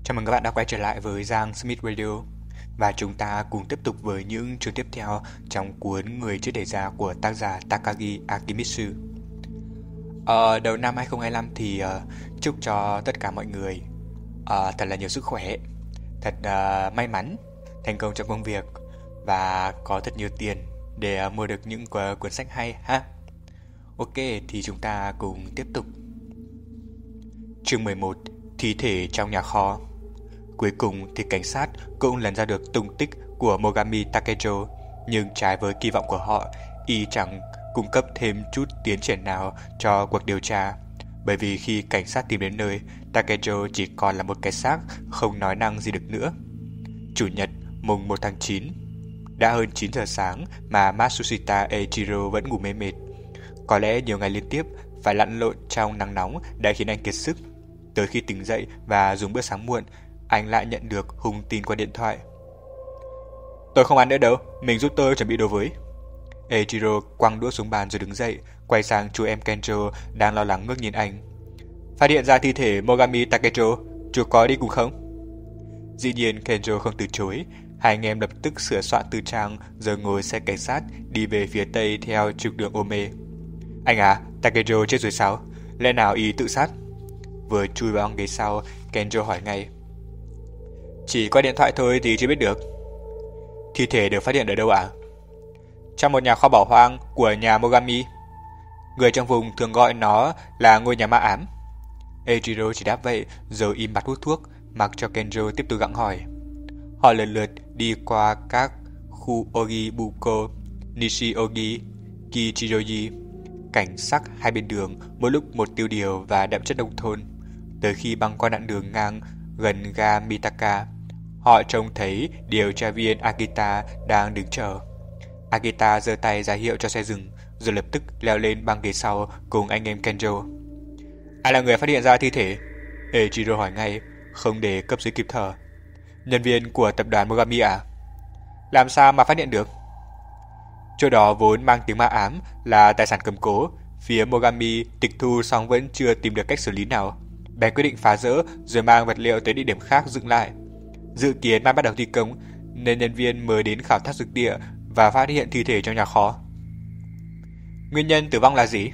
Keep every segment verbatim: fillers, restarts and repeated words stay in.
Chào mừng các bạn đã quay trở lại với Giang Smith Radio. Và chúng ta cùng tiếp tục với những chương tiếp theo trong cuốn Người chưa đẻ ra của tác giả Takagi Akimitsu. Ở đầu năm hai không hai lăm thì uh, chúc cho tất cả mọi người uh, thật là nhiều sức khỏe, thật uh, may mắn, thành công trong công việc và có thật nhiều tiền để uh, mua được những uh, cuốn sách hay ha. Ok, thì chúng ta cùng tiếp tục. Chương mười một. Thi thể trong nhà kho. Cuối cùng thì cảnh sát cũng lần ra được tung tích của Mogami Takejo, nhưng trái với kỳ vọng của họ, y chẳng cung cấp thêm chút tiến triển nào cho cuộc điều tra, bởi vì khi cảnh sát tìm đến nơi, Takejo chỉ còn là một cái xác không nói năng gì được nữa. Chủ nhật, mùng một tháng chín. Đã hơn chín giờ sáng mà Matsushita Eiichiro vẫn ngủ mê mệt. Có lẽ nhiều ngày liên tiếp phải lặn lội trong nắng nóng đã khiến anh kiệt sức. Tới khi tỉnh dậy và dùng bữa sáng muộn, anh lại nhận được hung tin qua điện thoại. Tôi không ăn nữa đâu, mình giúp tôi chuẩn bị đồ với. Eiichiro quăng đũa xuống bàn rồi đứng dậy, quay sang chú em Kenjo đang lo lắng ngước nhìn anh. Phát hiện ra thi thể Mogami Takejo, chú có đi cùng không? Dĩ nhiên Kenjo không từ chối. Hai anh em lập tức sửa soạn tư trang rồi ngồi xe cảnh sát đi về phía tây theo trục đường Ome. Anh à, Takejo chết rồi sao? Lẽ nào y tự sát? Vừa chui vào ghế sau, Kenjo hỏi ngay. Chỉ qua điện thoại thôi thì chưa biết được. Thi thể được phát hiện ở đâu ạ? À? Trong một nhà kho bỏ hoang của nhà Mogami. Người trong vùng thường gọi nó là ngôi nhà ma ám. Eiichiro chỉ đáp vậy rồi im bặt hút thuốc, mặc cho Kenjo tiếp tục gặng hỏi. Họ lần lượt đi qua các khu Ogibuko, Nishiogi, Kichiroji, cảnh sắc hai bên đường, mỗi lúc một tiêu điều và đậm chất nông thôn. Tới khi băng qua đoạn đường ngang gần ga Mitaka, họ trông thấy điều tra viên Akita đang đứng chờ. Akita giơ tay ra hiệu cho xe dừng, rồi lập tức leo lên băng ghế sau cùng anh em Kenjo. Ai là người phát hiện ra thi thể? Eiichiro hỏi ngay, không để cấp dưới kịp thở. Nhân viên của tập đoàn Mogami à? Làm sao mà phát hiện được? Chỗ đó vốn mang tiếng ma ám là tài sản cầm cố, phía Mogami tịch thu xong vẫn chưa tìm được cách xử lý nào, bèn quyết định phá rỡ rồi mang vật liệu tới địa điểm khác dựng lại. Dự kiến mai bắt đầu thi công nên nhân viên mới đến khảo sát thực địa và phát hiện thi thể trong nhà kho. Nguyên nhân tử vong là gì?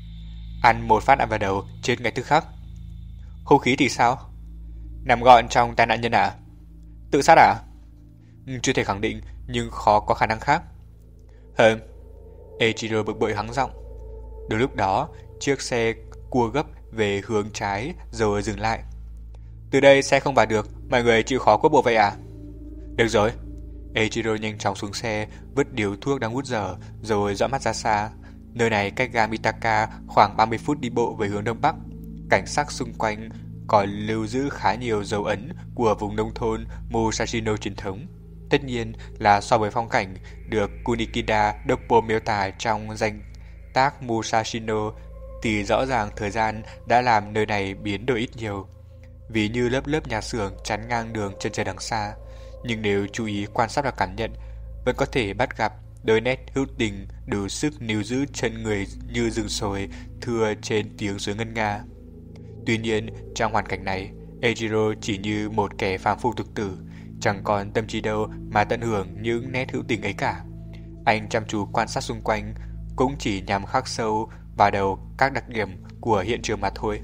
Ăn một phát đạn vào đầu, chết ngay tức khắc. Hung khí thì sao? Nằm gọn trong tai nạn nhân à? Tự sát à? Chưa thể khẳng định, nhưng khó có khả năng khác. Hừm. Eiichiro bực bội hắng giọng. Đúng lúc đó, chiếc xe cua gấp về hướng trái rồi dừng lại. Từ đây xe không vào được, mọi người chịu khó cuốc bộ vậy à? Được rồi. Eiichiro nhanh chóng xuống xe, vứt điếu thuốc đang hút dở rồi dõi mắt ra xa. Nơi này cách ga Mitaka khoảng ba mươi phút đi bộ về hướng đông bắc. Cảnh sắc xung quanh còn lưu giữ khá nhiều dấu ấn của vùng nông thôn Musashino truyền thống. Tất nhiên là so với phong cảnh được Kunikida Doppo miêu tả trong danh tác Musashino thì rõ ràng thời gian đã làm nơi này biến đổi ít nhiều. Ví như lớp lớp nhà xưởng chắn ngang đường chân trời đằng xa, nhưng nếu chú ý quan sát và cảm nhận, vẫn có thể bắt gặp đôi nét hữu tình đủ sức níu giữ chân người như rừng sồi thưa trên tiếng suối ngân nga. Tuy nhiên, trong hoàn cảnh này, Eiichiro chỉ như một kẻ phàm phu tục tử, chẳng còn tâm trí đâu mà tận hưởng những nét hữu tình ấy cả. Anh chăm chú quan sát xung quanh, cũng chỉ nhằm khắc sâu vào đầu các đặc điểm của hiện trường mà thôi.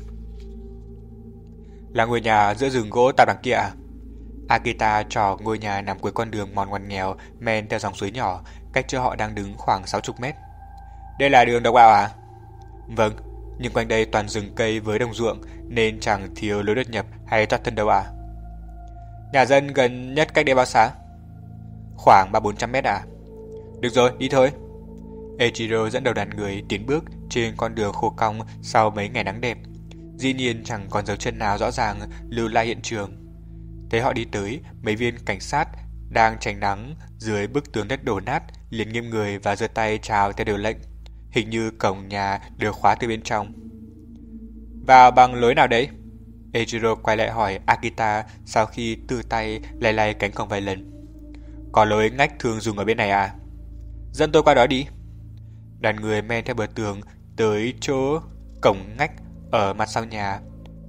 Là ngôi nhà giữa rừng gỗ tạp đằng kia à? Akita trỏ ngôi nhà nằm cuối con đường mòn ngoằn nghèo men theo dòng suối nhỏ, cách chỗ họ đang đứng khoảng sáu mươi mét. Đây là đường độc đạo à? Vâng, nhưng quanh đây toàn rừng cây với đồng ruộng nên chẳng thiếu lối đột nhập hay thoát thân đâu à? Nhà dân gần nhất cách đây bao xa? Khoảng ba bốn trăm mét à? Được rồi, đi thôi. Eiichiro dẫn đầu đoàn người tiến bước trên con đường khô cong sau mấy ngày nắng đẹp. Dĩ nhiên chẳng còn dấu chân nào rõ ràng lưu lại hiện trường. Thấy họ đi tới, mấy viên cảnh sát đang tránh nắng dưới bức tường đất đổ nát liền nghiêm người và giơ tay chào theo điều lệnh. Hình như cổng nhà được khóa từ bên trong. Vào bằng lối nào đấy? Eiichiro quay lại hỏi Akita sau khi từ tay lay lay cánh cổng vài lần. Có lối ngách thường dùng ở bên này à? Dẫn tôi qua đó đi. Đoàn người men theo bờ tường tới chỗ cổng ngách ở mặt sau nhà.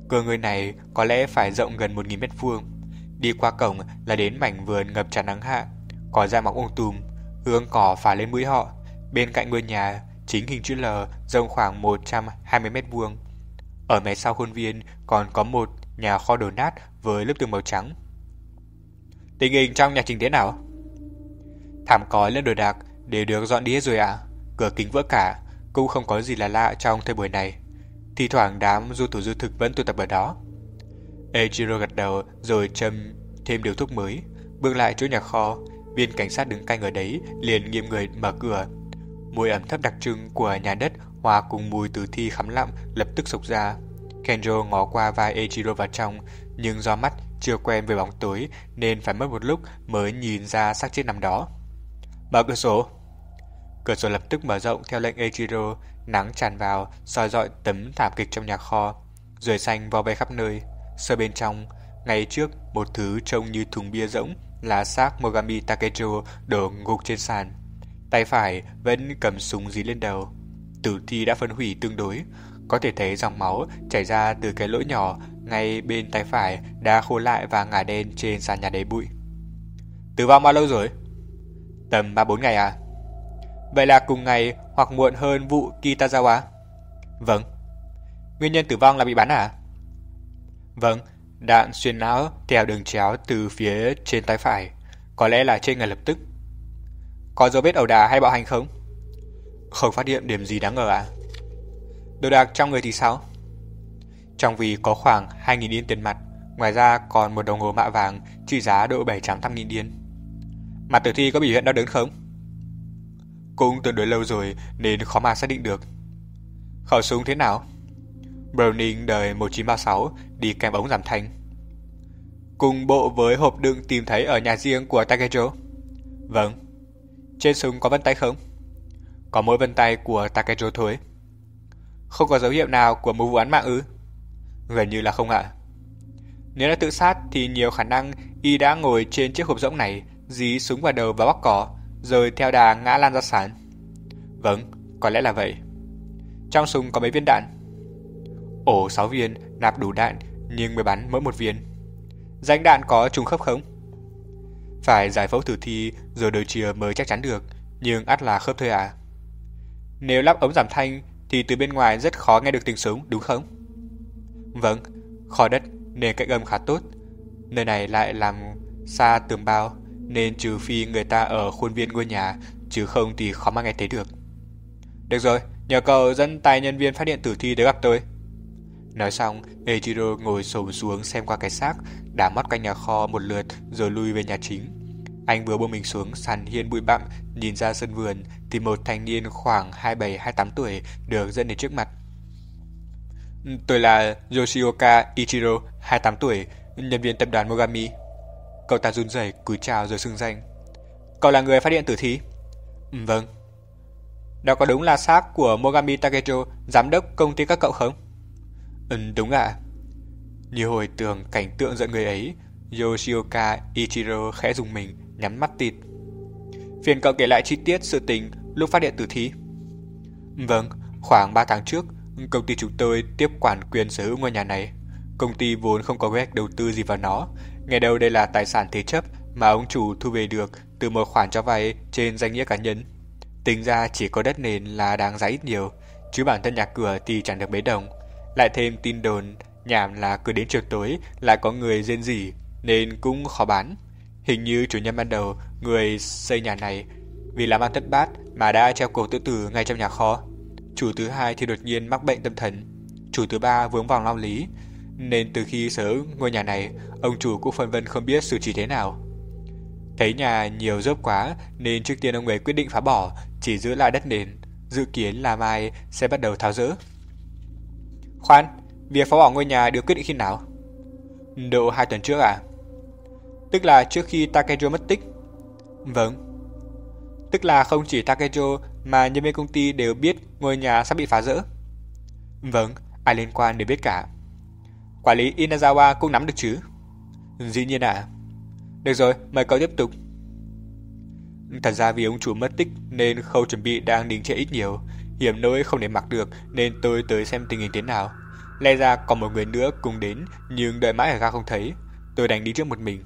Cửa người này có lẽ phải rộng gần một nghìn mét vuông. Đi qua cổng là đến mảnh vườn ngập tràn nắng hạ, cỏ dại mọc um tùm, hương cỏ phả lên mũi họ. Bên cạnh ngôi nhà chính hình chữ L rộng khoảng một trăm hai mươi mét vuông. Ở mé sau khuôn viên còn có một nhà kho đổ nát với lớp tường màu trắng. Tình hình trong nhà Trình thế nào? Thảm cói lên đồ đạc đều được dọn đi hết rồi ạ. À? Cửa kính vỡ cả, cũng không có gì là lạ trong thời buổi này. Thì thoảng đám du thủ du thực vẫn tụ tập ở đó. Eiichiro gật đầu rồi châm thêm điều thuốc mới, bước lại chỗ nhà kho. Viên cảnh sát đứng canh ở đấy liền nghiêm người mở cửa. Mùi ẩm thấp đặc trưng của nhà đất hòa cùng mùi tử thi khắm lặm lập tức xộc ra. Kenjo ngó qua vai Eiichiro vào trong, nhưng do mắt chưa quen với bóng tối nên phải mất một lúc mới nhìn ra xác chết nằm đó. Mở cửa sổ. Cửa sổ lập tức mở rộng theo lệnh Eiichiro. Nắng tràn vào soi rọi tấm thảm kịch trong nhà kho. Ruồi xanh vo ve khắp nơi. Sơ bên trong, ngay trước một thứ trông như thùng bia rỗng là xác Mogami Takejo đổ gục trên sàn. Tay phải vẫn cầm súng dí lên đầu. Tử thi đã phân hủy tương đối, có thể thấy dòng máu chảy ra từ cái lỗ nhỏ ngay bên tay phải đã khô lại và ngả đen trên sàn nhà đầy bụi. Tử vong bao lâu rồi? Tầm ba bốn ngày à? Vậy là cùng ngày hoặc muộn hơn vụ Kitazawa? Vâng. Nguyên nhân tử vong là bị bắn à? Vâng, đạn xuyên não theo đường chéo từ phía trên tay phải, có lẽ là chết ngay lập tức. Có dấu vết ẩu đả hay bạo hành không? Không phát hiện điểm gì đáng ngờ à? Đồ đạc trong người thì sao? Trong ví có khoảng hai nghìn yên tiền mặt, ngoài ra còn một đồng hồ mạ vàng trị giá độ bảy trăm nghìn yên. Mặt tử thi có biểu hiện đau đớn không? Cũng tương đối lâu rồi nên khó mà xác định được. Khẩu súng thế nào? Browning đời một chín ba sáu đi kèm ống giảm thanh. Cùng bộ với hộp đựng tìm thấy ở nhà riêng của Takejo? Vâng. Trên súng có vân tay không? Có mỗi vân tay của Takejo thôi. Không có dấu hiệu nào của một vụ án mạng ư? Gần như là không ạ. Nếu là tự sát thì nhiều khả năng y đã ngồi trên chiếc hộp rỗng này, dí súng vào đầu và bóc cỏ, rồi theo đà ngã lan ra sàn. Vâng, có lẽ là vậy. Trong súng có mấy viên đạn? Ổ sáu viên, nạp đủ đạn, nhưng mới bắn mỗi một viên. Rãnh đạn có trùng khớp không? Phải giải phẫu tử thi rồi đối chìa mới chắc chắn được, nhưng ắt là khớp thôi à. Nếu lắp ống giảm thanh thì từ bên ngoài rất khó nghe được tiếng súng, đúng không? Vâng, kho đất nên cách âm khá tốt. Nơi này lại làm xa tường bao, nên trừ phi người ta ở khuôn viên ngôi nhà, chứ không thì khó mà nghe thấy được. Được rồi, nhờ cậu dẫn tài nhân viên phát hiện tử thi để gặp tôi. Nói xong, Eiichiro ngồi xổm xuống xem qua cái xác, đảo mắt quanh nhà kho một lượt rồi lui về nhà chính. Anh vừa buông mình xuống sàn hiên bụi bặm, nhìn ra sân vườn thì một thanh niên khoảng hai mươi bảy hai mươi tám tuổi được dẫn đến trước mặt. Tôi là Yoshioka Ichiro, hai mươi tám tuổi, nhân viên tập đoàn Mogami. Cậu ta run rẩy cúi chào rồi xưng danh. Cậu là người phát hiện tử thi? Vâng. Đó có đúng là xác của Mogami Takejo, giám đốc công ty các cậu không? Ừ, đúng ạ. À. Như hồi tưởng cảnh tượng giận người ấy, Yoshioka Ichiro khẽ rùng mình, nhắm mắt tịt. Phiền cậu kể lại chi tiết sự tình lúc phát hiện tử thi. Vâng, khoảng ba tháng trước, công ty chúng tôi tiếp quản quyền sở hữu ngôi nhà này. Công ty vốn không có kế hoạch đầu tư gì vào nó. Nghe đâu đây là tài sản thế chấp mà ông chủ thu về được từ một khoản cho vay trên danh nghĩa cá nhân. Tính ra chỉ có đất nền là đáng giá ít nhiều, chứ bản thân nhà cửa thì chẳng được mấy đồng. Lại thêm tin đồn nhảm là cứ đến chiều tối lại có người rên rỉ nên cũng khó bán. Hình như chủ nhân ban đầu, người xây nhà này, vì làm ăn thất bát mà đã treo cổ tự tử ngay trong nhà kho. Chủ thứ hai thì đột nhiên mắc bệnh tâm thần. Chủ thứ ba vướng vào lao lý, nên từ khi sở hữu ngôi nhà này, ông chủ cũng phân vân không biết xử trí thế nào. Thấy nhà nhiều dốc quá nên trước tiên ông ấy quyết định phá bỏ, chỉ giữ lại đất nền, dự kiến là mai sẽ bắt đầu tháo dỡ. Khoan, việc phá bỏ ngôi nhà được quyết định khi nào? Độ hai tuần trước à? Tức là trước khi Takejo mất tích? Vâng. Tức là không chỉ Takejo mà nhân viên công ty đều biết ngôi nhà sắp bị phá rỡ? Vâng, ai liên quan đều biết cả. Quản lý Inazawa cũng nắm được chứ? Dĩ nhiên ạ. À. Được rồi, mời cậu tiếp tục. Thật ra vì ông chủ mất tích nên khâu chuẩn bị đang đình trệ ít nhiều. Hiểm nỗi không để mặc được nên tôi tới xem tình hình thế nào. Lẽ ra còn một người nữa cùng đến, nhưng đợi mãi ở ga không thấy. Tôi đành đi trước một mình.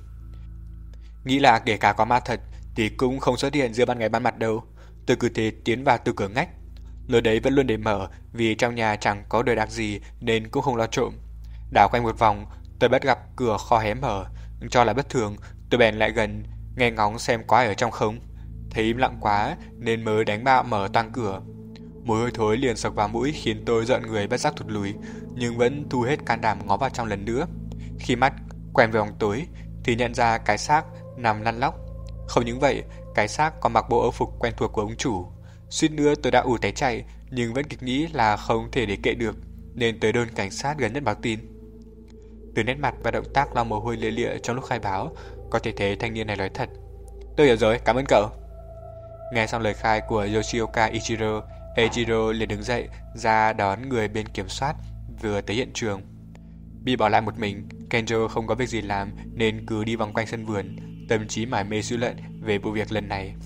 Nghĩ là kể cả có ma thật thì cũng không xuất hiện giữa ban ngày ban mặt đâu. Tôi cứ thế tiến vào từ cửa ngách. Lối đấy vẫn luôn để mở, vì trong nhà chẳng có đồ đạc gì nên cũng không lo trộm. Đảo quanh một vòng, tôi bắt gặp cửa kho hé mở. Cho là bất thường, tôi bèn lại gần, nghe ngóng xem có ai ở trong không. Thấy im lặng quá nên mới đánh bạo mở toang cửa. Mùi hôi thối liền sộc vào mũi khiến tôi giận người bất giác thụt lùi, nhưng vẫn thu hết can đảm ngó vào trong lần nữa. Khi mắt quen với bóng tối thì nhận ra cái xác nằm lăn lóc. Không những vậy, cái xác còn mặc bộ âu phục quen thuộc của ông chủ. Suýt nữa tôi đã ù té chạy, nhưng vẫn kịp nghĩ là không thể để kệ được, nên tới đồn cảnh sát gần nhất báo tin. Từ nét mặt và động tác lau mồ hôi lia lịa trong lúc khai báo, có thể thấy thanh niên này nói thật. Tôi hiểu rồi, cảm ơn cậu. Nghe xong lời khai của Yoshioka Ichiro, Eiichiro liền đứng dậy ra đón người bên kiểm soát vừa tới hiện trường. Bị bỏ lại một mình, Kenjo không có việc gì làm nên cứ đi vòng quanh sân vườn, tâm trí mải mê suy luận về vụ việc lần này.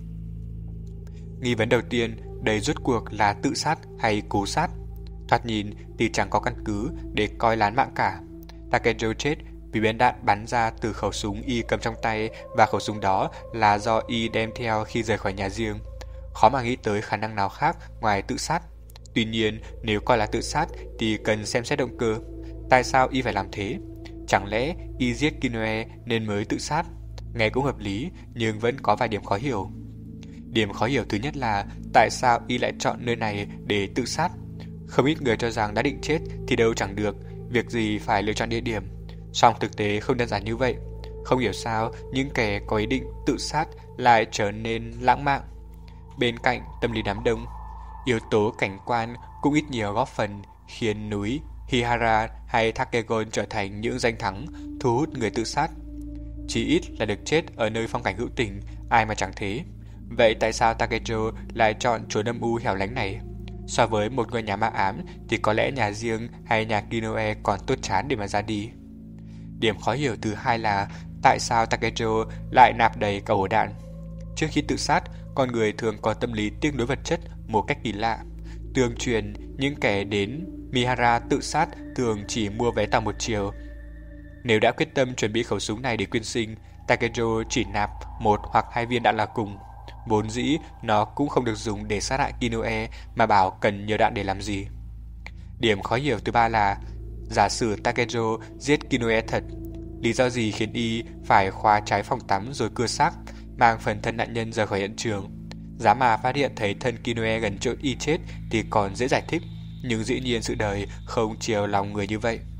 Nghi vấn đầu tiên, đây rốt cuộc là tự sát hay cố sát? Thoạt nhìn thì chẳng có căn cứ để coi lán mạng cả. Takejo chết vì viên đạn bắn ra từ khẩu súng y cầm trong tay, và khẩu súng đó là do y đem theo khi rời khỏi nhà riêng. Khó mà nghĩ tới khả năng nào khác ngoài tự sát. Tuy nhiên, nếu coi là tự sát thì cần xem xét động cơ. Tại sao y phải làm thế? Chẳng lẽ y giết Kinoe nên mới tự sát? Nghe cũng hợp lý, nhưng vẫn có vài điểm khó hiểu. Điểm khó hiểu thứ nhất là tại sao y lại chọn nơi này để tự sát? Không ít người cho rằng đã định chết thì đâu chẳng được, việc gì phải lựa chọn địa điểm. Song thực tế không đơn giản như vậy. Không hiểu sao những kẻ có ý định tự sát lại trở nên lãng mạn. Bên cạnh tâm lý đám đông, yếu tố cảnh quan cũng ít nhiều góp phần khiến núi Hihara hay Takegon trở thành những danh thắng thu hút người tự sát. Chỉ ít là được chết ở nơi phong cảnh hữu tình, ai mà chẳng thế. Vậy tại sao Takejo lại chọn chốn âm u hẻo lánh này? So với một ngôi nhà ma ám thì có lẽ nhà riêng hay nhà Kinoe còn tốt chán để mà ra đi. Điểm khó hiểu thứ hai là tại sao Takejo lại nạp đầy cả ổ đạn. Trước khi tự sát, con người thường có tâm lý tiếc nuối vật chất một cách kỳ lạ. Tương truyền những kẻ đến Mihara tự sát thường chỉ mua vé tàu một chiều. Nếu đã quyết tâm chuẩn bị khẩu súng này để quyên sinh, Takejo chỉ nạp một hoặc hai viên đạn là cùng. Vốn dĩ nó cũng không được dùng để sát hại Kinoe, mà bảo cần nhiều đạn để làm gì. Điểm khó hiểu thứ ba là giả sử Takejo giết Kinoe thật, lý do gì khiến y phải khóa trái phòng tắm rồi cưa xác, mang phần thân nạn nhân rời khỏi hiện trường? Giá mà phát hiện thấy thân Kinoe gần chỗ y chết thì còn dễ giải thích, nhưng dĩ nhiên sự đời không chiều lòng người như vậy.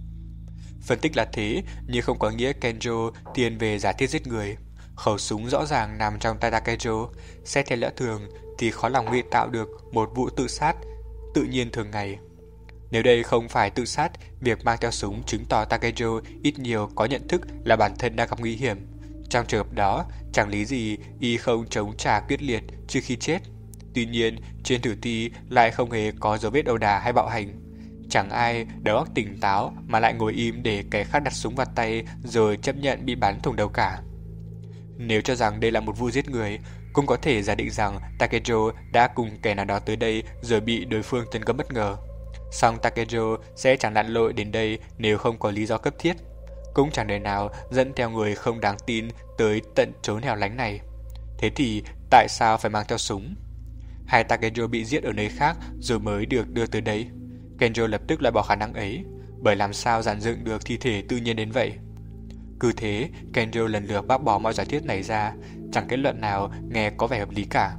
Phân tích là thế, nhưng không có nghĩa Kenjo thiên về giả thiết giết người. Khẩu súng rõ ràng nằm trong tay Takejo. Xét theo lẽ thường thì khó lòng ngụy tạo được một vụ tự sát tự nhiên thường ngày. Nếu đây không phải tự sát, việc mang theo súng chứng tỏ Takejo ít nhiều có nhận thức là bản thân đang gặp nguy hiểm. Trong trường hợp đó, chẳng lý gì y không chống trả quyết liệt trước khi chết. Tuy nhiên, trên tử thi lại không hề có dấu vết ẩu đả hay bạo hành. Chẳng ai đầu óc tỉnh táo mà lại ngồi im để kẻ khác đặt súng vào tay rồi chấp nhận bị bắn thủng đầu cả. Nếu cho rằng đây là một vụ giết người, cũng có thể giả định rằng Takejo đã cùng kẻ nào đó tới đây rồi bị đối phương tấn công bất ngờ. Song Takejo sẽ chẳng lặn lội đến đây nếu không có lý do cấp thiết. Cũng chẳng đời nào dẫn theo người không đáng tin tới tận chốn hẻo lánh này. Thế thì tại sao phải mang theo súng? Hay Takejo bị giết ở nơi khác rồi mới được đưa tới đây? Kenjo lập tức loại bỏ khả năng ấy, bởi làm sao dàn dựng được thi thể tự nhiên đến vậy? Cứ thế, Kenjo lần lượt bác bỏ mọi giả thiết này ra, chẳng kết luận nào nghe có vẻ hợp lý cả.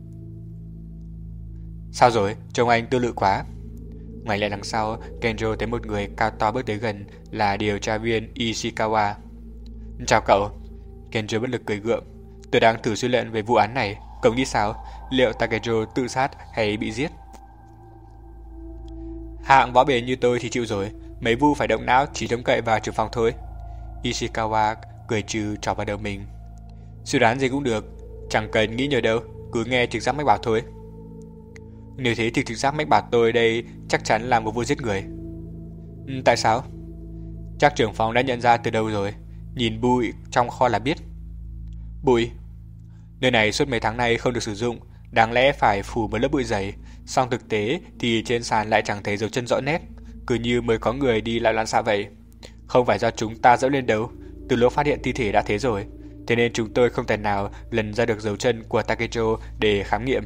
Sao rồi, trông anh tư lự quá. Ngoảnh lại đằng sau, Kenjo thấy một người cao to bước tới gần, là điều tra viên Ishikawa. Chào cậu. Kenjo bất lực cười gượng. Tôi đang thử suy luận về vụ án này, cậu nghĩ sao? Liệu Takejo tự sát hay bị giết? Hạng võ bền như tôi thì chịu rồi, mấy vụ phải động não chỉ trông cậy vào trưởng phòng thôi. Ishikawa cười trừ trỏ vào đầu mình. Suy đoán gì cũng được, chẳng cần nghĩ nhiều đâu, cứ nghe trực giác mách bảo thôi. Nếu thế thì trực giác mách bảo tôi đây chắc chắn là một vụ giết người. Ừ, tại sao? Chắc trưởng phòng đã nhận ra từ đâu rồi, nhìn bụi trong kho là biết. Bụi? Nơi này suốt mấy tháng nay không được sử dụng, đáng lẽ phải phủ một lớp bụi dày, song thực tế thì trên sàn lại chẳng thấy dấu chân rõ nét. cứ như mới có người đi lại loạn xạ vậy. Không phải do chúng ta dẫm lên đâu, từ lúc phát hiện thi thể đã thế rồi, thế nên chúng tôi không thể nào lần ra được dấu chân của Takecho để khám nghiệm.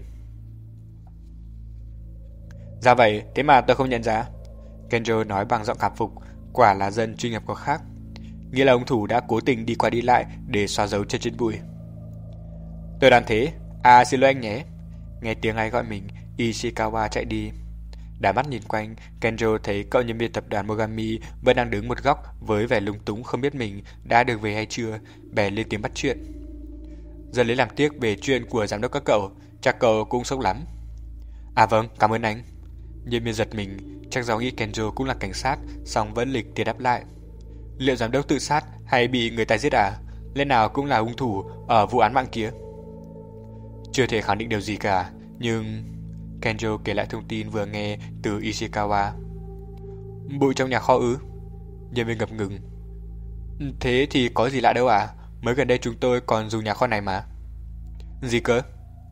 Ra vậy, thế mà tôi không nhận ra. Kenjo nói bằng giọng cảm phục, quả là dân chuyên nghiệp có khác. Nghĩa là ông thủ đã cố tình đi qua đi lại để xóa dấu chân trên bụi. Tôi đoán thế. À, xin lỗi anh nhé. Nghe tiếng ai gọi mình, Ishikawa chạy đi. Đảo mắt nhìn quanh, Kenjo thấy cậu nhân viên tập đoàn Mogami vẫn đang đứng một góc với vẻ lúng túng không biết mình đã được về hay chưa, bèn lên tiếng bắt chuyện. Giờ lấy làm tiếc về chuyện của giám đốc các cậu, chắc cậu cũng sốc lắm. À vâng, cảm ơn anh. Nhân viên giật mình, chắc do nghĩ Kenjo cũng là cảnh sát, song vẫn lịch tiền đáp lại. Liệu giám đốc tự sát hay bị người ta giết à? Lẽ nào cũng là hung thủ ở vụ án mạng kia? Chưa thể khẳng định điều gì cả, nhưng... Kenjo kể lại thông tin vừa nghe từ Ishikawa. Bụi trong nhà kho ư? Nhân viên ngập ngừng. Thế thì có gì lạ đâu à? Mới gần đây chúng tôi còn dùng nhà kho này mà. Gì cơ?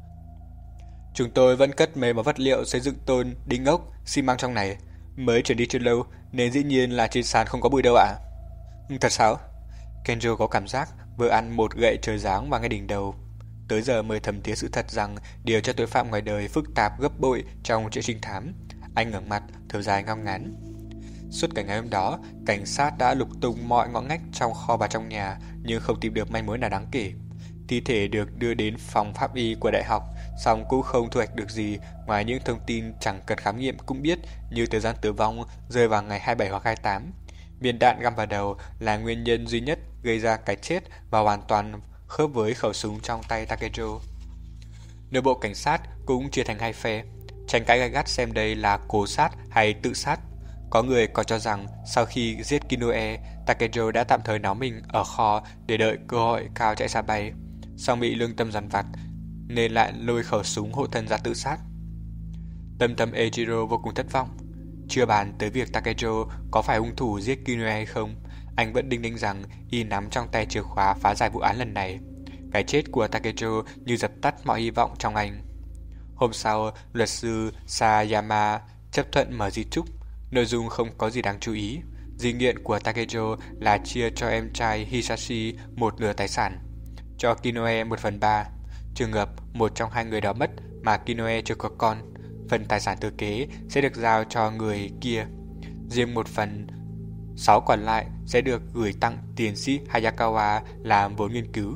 Chúng tôi vẫn cất mấy món vật liệu xây dựng tôn, đinh ốc, xi măng trong này. Mới chuyển đi chưa lâu nên dĩ nhiên là trên sàn không có bụi đâu ạ. À? Thật sao? Kenjo có cảm giác vừa ăn một gậy trời giáng vào ngay đỉnh đầu. Tới giờ mới thấm thía sự thật rằng điều tra tội phạm ngoài đời phức tạp gấp bội trong chuyện trinh thám. Anh ngẩng mặt, thở dài ngao ngán. Suốt cả ngày hôm đó, cảnh sát đã lục tung mọi ngõ ngách trong kho và trong nhà, nhưng không tìm được manh mối nào đáng kể. Thi thể được đưa đến phòng pháp y của đại học, song cũng không thu hoạch được gì ngoài những thông tin chẳng cần khám nghiệm cũng biết, như thời gian tử vong rơi vào ngày hai mươi bảy hoặc hai mươi tám. Viên đạn găm vào đầu là nguyên nhân duy nhất gây ra cái chết và hoàn toàn khớp với khẩu súng trong tay Takecho. Nội bộ cảnh sát cũng chia thành hai phe, tranh cãi gay gắt xem đây là cố sát hay tự sát. Có người còn cho rằng sau khi giết Kinoe, Takecho đã tạm thời náo mình ở kho để đợi cơ hội cao chạy xa bay, song bị lương tâm dằn vặt nên lại lôi khẩu súng hộ thân ra tự sát. Tâm tâm Eiichiro vô cùng thất vọng. Chưa bàn tới việc Takecho có phải hung thủ giết Kinoe hay không, anh vẫn đinh ninh rằng y nắm trong tay chìa khóa phá giải vụ án lần này. Cái chết của Takecho như dập tắt mọi hy vọng trong anh. Hôm sau, luật sư Sayama chấp thuận mở di chúc. Nội dung không có gì đáng chú ý. Di nguyện của Takecho là chia cho em trai Hisashi một nửa tài sản, cho Kinoe một phần ba. Trường hợp một trong hai người đó mất mà Kinoe chưa có con, phần tài sản thừa kế sẽ được giao cho người kia. Riêng một phần sáu còn lại sẽ được gửi tặng tiến sĩ Hayakawa làm vốn nghiên cứu.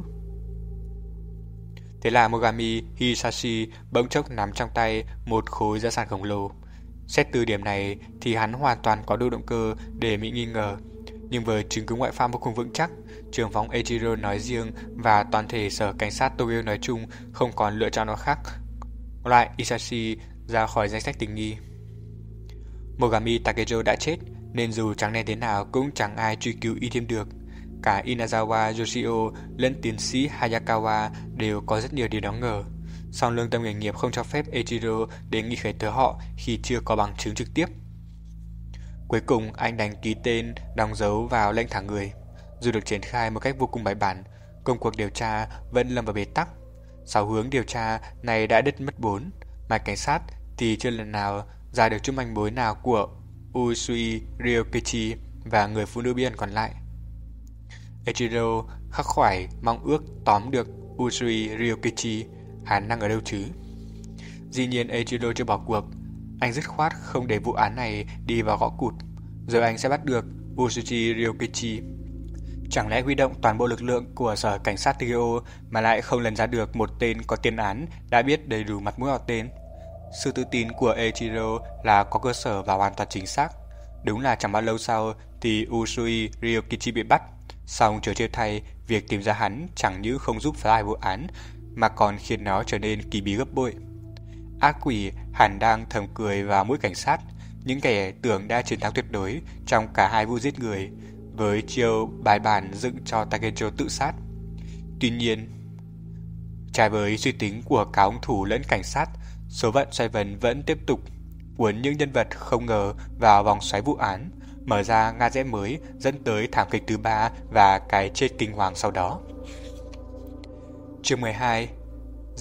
Thế là Mogami Hisashi bỗng chốc nắm trong tay một khối gia sản khổng lồ. Xét từ điểm này thì hắn hoàn toàn có đủ động cơ để bị nghi ngờ. Nhưng với chứng cứ ngoại phạm vô cùng vững chắc, trưởng phóng Eiichiro nói riêng và toàn thể sở cảnh sát Tokyo nói chung không còn lựa chọn nào khác loại Hisashi ra khỏi danh sách tình nghi. Mogami Takecho đã chết, nên dù trắng đen thế nào cũng chẳng ai truy cứu y thêm được. Cả Inazawa Yoshio lẫn tiến sĩ Hayakawa đều có rất nhiều điều đáng ngờ. Song lương tâm nghề nghiệp không cho phép Eiichiro đề nghị khởi tố họ khi chưa có bằng chứng trực tiếp. Cuối cùng anh đành ký tên đóng dấu vào lệnh thả người. Dù được triển khai một cách vô cùng bài bản, công cuộc điều tra vẫn lâm vào bế tắc. Sáu hướng điều tra này đã đứt mất bốn, mà cảnh sát thì chưa lần nào ra được chút manh mối nào của Usui Ryokichi và người phụ nữ bí ẩn còn lại. Eiichiro khắc khoải mong ước tóm được Usui Ryokichi. Hắn đang ở đâu chứ? Dĩ nhiên Eiichiro chưa bỏ cuộc. Anh dứt khoát không để vụ án này đi vào gõ cụt. Rồi anh sẽ bắt được Usui Ryokichi. Chẳng lẽ huy động toàn bộ lực lượng của sở cảnh sát Tokyo mà lại không lần ra được một tên có tiền án đã biết đầy đủ mặt mũi họ tên? Sự tự tin của Eiichiro là có cơ sở và hoàn toàn chính xác. Đúng là chẳng bao lâu sau thì Usui Ryokichi bị bắt. Song trở chia thay, việc tìm ra hắn chẳng những không giúp phá giải vụ án mà còn khiến nó trở nên kỳ bí gấp bội. Ác quỷ hẳn đang thầm cười vào mũi cảnh sát, những kẻ tưởng đã chiến thắng tuyệt đối trong cả hai vụ giết người, với chiêu bài bản dựng cho Takecho tự sát. Tuy nhiên, trái với suy tính của cả hung thủ lẫn cảnh sát, số phận xoay vần vẫn tiếp tục cuốn những nhân vật không ngờ vào vòng xoáy vụ án, mở ra ngã rẽ mới dẫn tới thảm kịch thứ ba và cái chết kinh hoàng sau đó. Chương mười hai.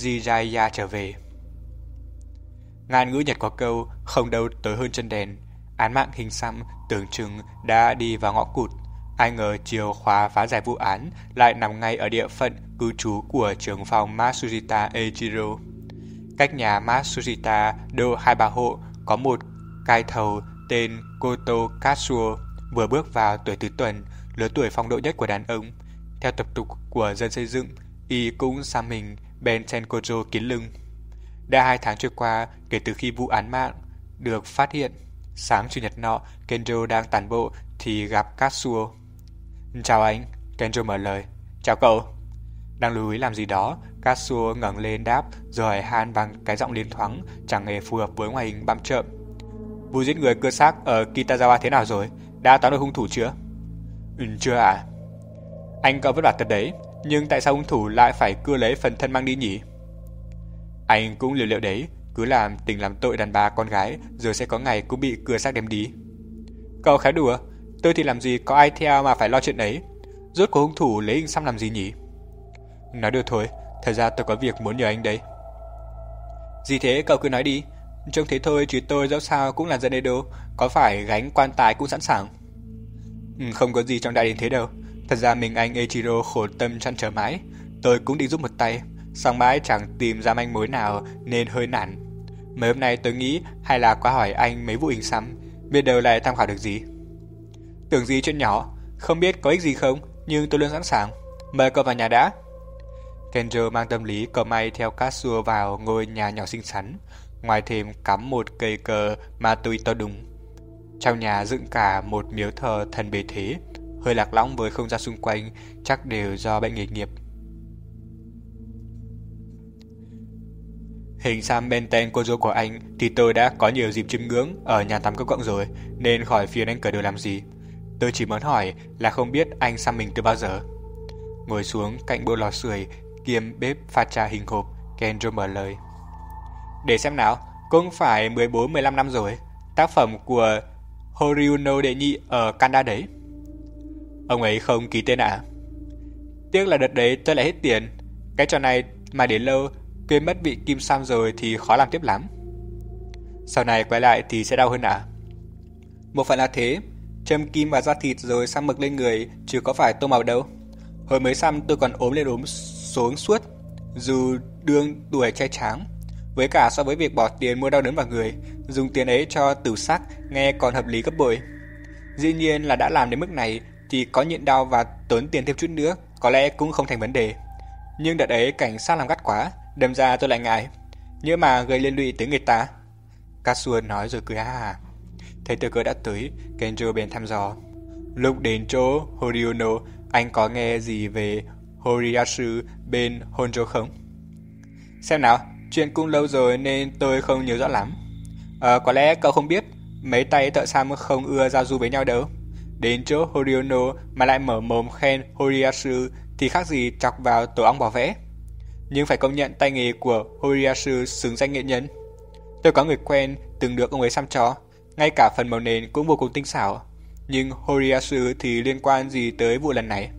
Jiraiya trở về. Ngạn ngữ Nhật có câu không đâu tới hơn chân đèn. Án mạng hình xăm tưởng chừng đã đi vào ngõ cụt. Ai ngờ chìa khóa phá giải vụ án lại nằm ngay ở địa phận cư trú của trưởng phòng Matsushita Eiichiro. Cách nhà Matsushita độ hai ba hộ có một cai thầu tên Koto Katsuo vừa bước vào tuổi tứ tuần, lứa tuổi phong độ nhất của đàn ông. Theo tập tục của dân xây dựng, y cũng xăm mình bên Tenkojo kín lưng. Đã hai tháng trôi qua kể từ khi vụ án mạng được phát hiện. Sáng chủ nhật nọ, Kenjo đang tản bộ thì gặp Katsuo. Chào anh, Kenjo mở lời. Chào cậu. Đang lưu ý làm gì đó, Katsuo ngẩng lên đáp rồi hỏi han bằng cái giọng liên thoáng chẳng hề phù hợp với ngoại hình bặm trợn. Vụ giết người cưa xác ở Kitazawa thế nào rồi? Đã tóm được hung thủ chưa? Ừ, chưa ạ. À? Anh cậu vất vả thật đấy, nhưng tại sao hung thủ lại phải cưa lấy phần thân mang đi nhỉ? Anh cũng liều liệu đấy, cứ làm tình làm tội đàn bà con gái rồi sẽ có ngày cũng bị cưa xác đem đi. Cậu khá đùa, tôi thì làm gì có ai theo mà phải lo chuyện ấy. Rốt cuộc hung thủ lấy hình xăm làm gì nhỉ? Nói được thôi, thật ra tôi có việc muốn nhờ anh đây. Gì thế, cậu cứ nói đi. Trông thế thôi chứ tôi dẫu sao cũng là dân Edo, có phải gánh quan tài cũng sẵn sàng. Ừ, không có gì trọng đại đến thế đâu. Thật ra mình anh Eiichiro khổ tâm trăn trở mãi. Tôi cũng định giúp một tay, song mãi chẳng tìm ra manh mối nào nên hơi nản. Mấy hôm nay tôi nghĩ hay là qua hỏi anh mấy vụ hình xăm, biết đâu lại tham khảo được gì. Tưởng gì chuyện nhỏ, không biết có ích gì không, nhưng tôi luôn sẵn sàng. Mời cậu vào nhà đã. Kenjo mang tâm lý cầu may theo Katsuo vào ngôi nhà nhỏ xinh xắn, ngoài thềm cắm một cây cờ Matsui to đùng. Trong nhà dựng cả một miếu thờ thần bề thế, hơi lạc lõng với không gian xung quanh, chắc đều do bệnh nghề nghiệp. Hình xăm bên tên Kojo của anh thì tôi đã có nhiều dịp chiêm ngưỡng ở nhà tắm công cộng rồi, nên khỏi phiền anh cởi đồ làm gì. Tôi chỉ muốn hỏi là không biết anh xăm mình từ bao giờ. Ngồi xuống cạnh bộ lò sưởi kiêm bếp pha trà hình hộp, Kenjo mở lời. Để xem nào, cũng phải mười bốn mười lăm năm rồi. Tác phẩm của Horyuno đệ nhị ở Kanda đấy. Ông ấy không ký tên ạ? À? Tiếc là đợt đấy tôi lại hết tiền. Cái trò này mà để lâu, quên mất bị kim xăm rồi thì khó làm tiếp lắm. Sau này quay lại thì sẽ đau hơn ạ? À? Một phần là thế, châm kim vào da thịt rồi xăm mực lên người, chứ có phải tô màu đâu. Hồi mới xăm tôi còn ốm lên ốm xuống suốt, dù đương tuổi trai tráng. Với cả so với việc bỏ tiền mua đau đớn vào người, dùng tiền ấy cho tử sắc nghe còn hợp lý gấp bội. Dĩ nhiên là đã làm đến mức này thì có nhịn đau và tốn tiền thêm chút nữa có lẽ cũng không thành vấn đề. Nhưng đợt ấy cảnh sát làm gắt quá, đâm ra tôi lại ngại, nhỡ mà gây liên lụy tới người ta. Katsuo nói rồi cười ha ha. Thấy tôi cơ đã tới, Kenjo bèn thăm dò. Lúc đến chỗ Horyuno, anh có nghe gì về Horiyasu bên Honjo không? Xem nào, chuyện cũng lâu rồi nên tôi không nhớ rõ lắm. À, có lẽ cậu không biết, mấy tay thợ xăm không ưa giao du với nhau đâu. Đến chỗ Horyuno mà lại mở mồm khen Horiyasu thì khác gì chọc vào tổ ong bỏ vẽ. Nhưng phải công nhận tay nghề của Horiyasu xứng danh nghệ nhân. Tôi có người quen từng được ông ấy xăm cho, ngay cả phần màu nền cũng vô cùng tinh xảo. Nhưng Horiyasu thì liên quan gì tới vụ lần này?